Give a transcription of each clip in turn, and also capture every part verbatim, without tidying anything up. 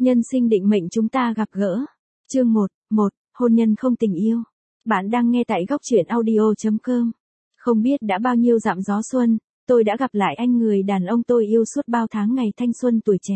Nhân sinh định mệnh chúng ta gặp gỡ. Chương một, một, hôn nhân không tình yêu. Bạn đang nghe tại góc truyện audio chấm com. Không biết đã bao nhiêu dặm gió xuân, tôi đã gặp lại anh người đàn ông tôi yêu suốt bao tháng ngày thanh xuân tuổi trẻ.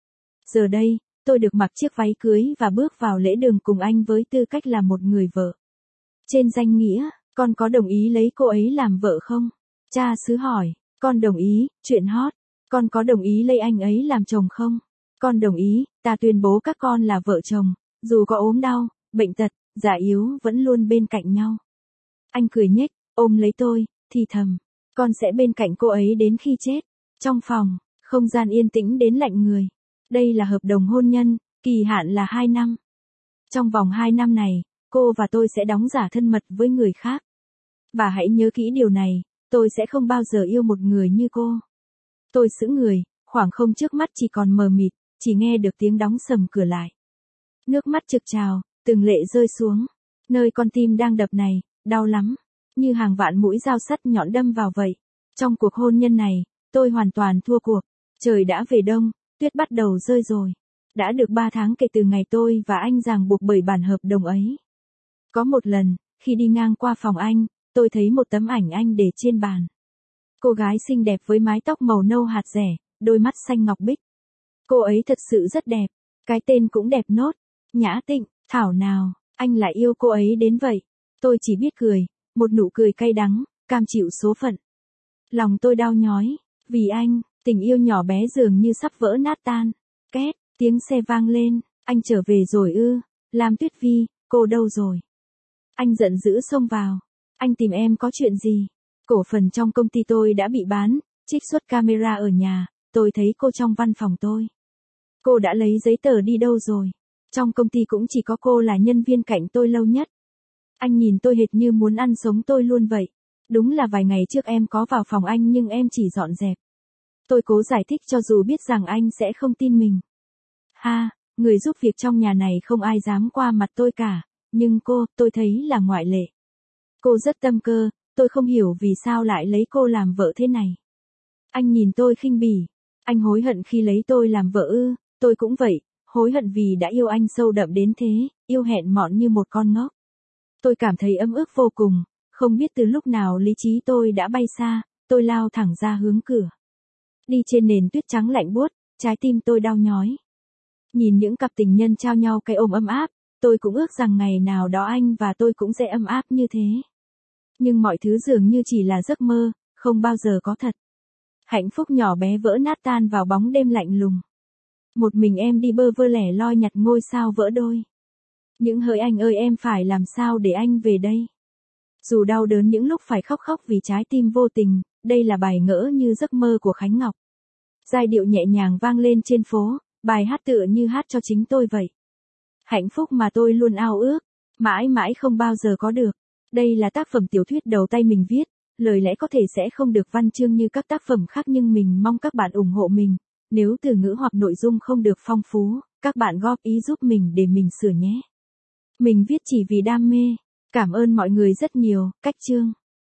Giờ đây, tôi được mặc chiếc váy cưới và bước vào lễ đường cùng anh với tư cách là một người vợ. Trên danh nghĩa, con có đồng ý lấy cô ấy làm vợ không? Cha xứ hỏi, con đồng ý, chuyện hot. Con có đồng ý lấy anh ấy làm chồng không? Con đồng ý, ta tuyên bố các con là vợ chồng, dù có ốm đau, bệnh tật, già yếu vẫn luôn bên cạnh nhau. Anh cười nhếch, ôm lấy tôi, thì thầm, con sẽ bên cạnh cô ấy đến khi chết. Trong phòng, không gian yên tĩnh đến lạnh người. Đây là hợp đồng hôn nhân, kỳ hạn là hai năm. Trong vòng hai năm này, cô và tôi sẽ đóng giả thân mật với người khác. Và hãy nhớ kỹ điều này, tôi sẽ không bao giờ yêu một người như cô. Tôi sững người, khoảng không trước mắt chỉ còn mờ mịt, chỉ nghe được tiếng đóng sầm cửa lại. Nước mắt trực trào, từng lệ rơi xuống. Nơi con tim đang đập này, đau lắm, như hàng vạn mũi dao sắt nhọn đâm vào vậy. Trong cuộc hôn nhân này, tôi hoàn toàn thua cuộc. Trời đã về đông, tuyết bắt đầu rơi rồi. Đã được ba tháng kể từ ngày tôi và anh ràng buộc bởi bản hợp đồng ấy. Có một lần, khi đi ngang qua phòng anh, tôi thấy một tấm ảnh anh để trên bàn. Cô gái xinh đẹp với mái tóc màu nâu hạt rẻ, đôi mắt xanh ngọc bích. Cô ấy thật sự rất đẹp, cái tên cũng đẹp nốt, Nhã Tịnh. Thảo nào, anh lại yêu cô ấy đến vậy. Tôi chỉ biết cười, một nụ cười cay đắng, cam chịu số phận. Lòng tôi đau nhói, vì anh, tình yêu nhỏ bé dường như sắp vỡ nát tan. Két, tiếng xe vang lên, anh trở về rồi ư, Lam Tuyết Vi, cô đâu rồi? Anh giận dữ xông vào, anh tìm em có chuyện gì? Cổ phần trong công ty tôi đã bị bán, trích xuất camera ở nhà, tôi thấy cô trong văn phòng tôi. Cô đã lấy giấy tờ đi đâu rồi? Trong công ty cũng chỉ có cô là nhân viên cạnh tôi lâu nhất. Anh nhìn tôi hệt như muốn ăn sống tôi luôn vậy. Đúng là vài ngày trước em có vào phòng anh nhưng em chỉ dọn dẹp. Tôi cố giải thích cho dù biết rằng anh sẽ không tin mình. Ha, người giúp việc trong nhà này không ai dám qua mặt tôi cả, nhưng cô, tôi thấy là ngoại lệ. Cô rất tâm cơ, tôi không hiểu vì sao lại lấy cô làm vợ thế này. Anh nhìn tôi khinh bỉ. Anh hối hận khi lấy tôi làm vợ ư? Tôi cũng vậy, hối hận vì đã yêu anh sâu đậm đến thế, yêu hẹn mọn như một con ngốc. Tôi cảm thấy ấm ức vô cùng, không biết từ lúc nào lý trí tôi đã bay xa, tôi lao thẳng ra hướng cửa. Đi trên nền tuyết trắng lạnh buốt, trái tim tôi đau nhói. Nhìn những cặp tình nhân trao nhau cái ôm ấm áp, tôi cũng ước rằng ngày nào đó anh và tôi cũng sẽ ấm áp như thế. Nhưng mọi thứ dường như chỉ là giấc mơ, không bao giờ có thật. Hạnh phúc nhỏ bé vỡ nát tan vào bóng đêm lạnh lùng. Một mình em đi bơ vơ lẻ loi nhặt ngôi sao vỡ đôi. Những hỡi anh ơi em phải làm sao để anh về đây? Dù đau đớn những lúc phải khóc khóc vì trái tim vô tình, đây là bài ngỡ như giấc mơ của Khánh Ngọc. Giai điệu nhẹ nhàng vang lên trên phố, bài hát tựa như hát cho chính tôi vậy. Hạnh phúc mà tôi luôn ao ước, mãi mãi không bao giờ có được. Đây là tác phẩm tiểu thuyết đầu tay mình viết, lời lẽ có thể sẽ không được văn chương như các tác phẩm khác nhưng mình mong các bạn ủng hộ mình. Nếu từ ngữ hoặc nội dung không được phong phú, các bạn góp ý giúp mình để mình sửa nhé. Mình viết chỉ vì đam mê. Cảm ơn mọi người rất nhiều. Cách chương.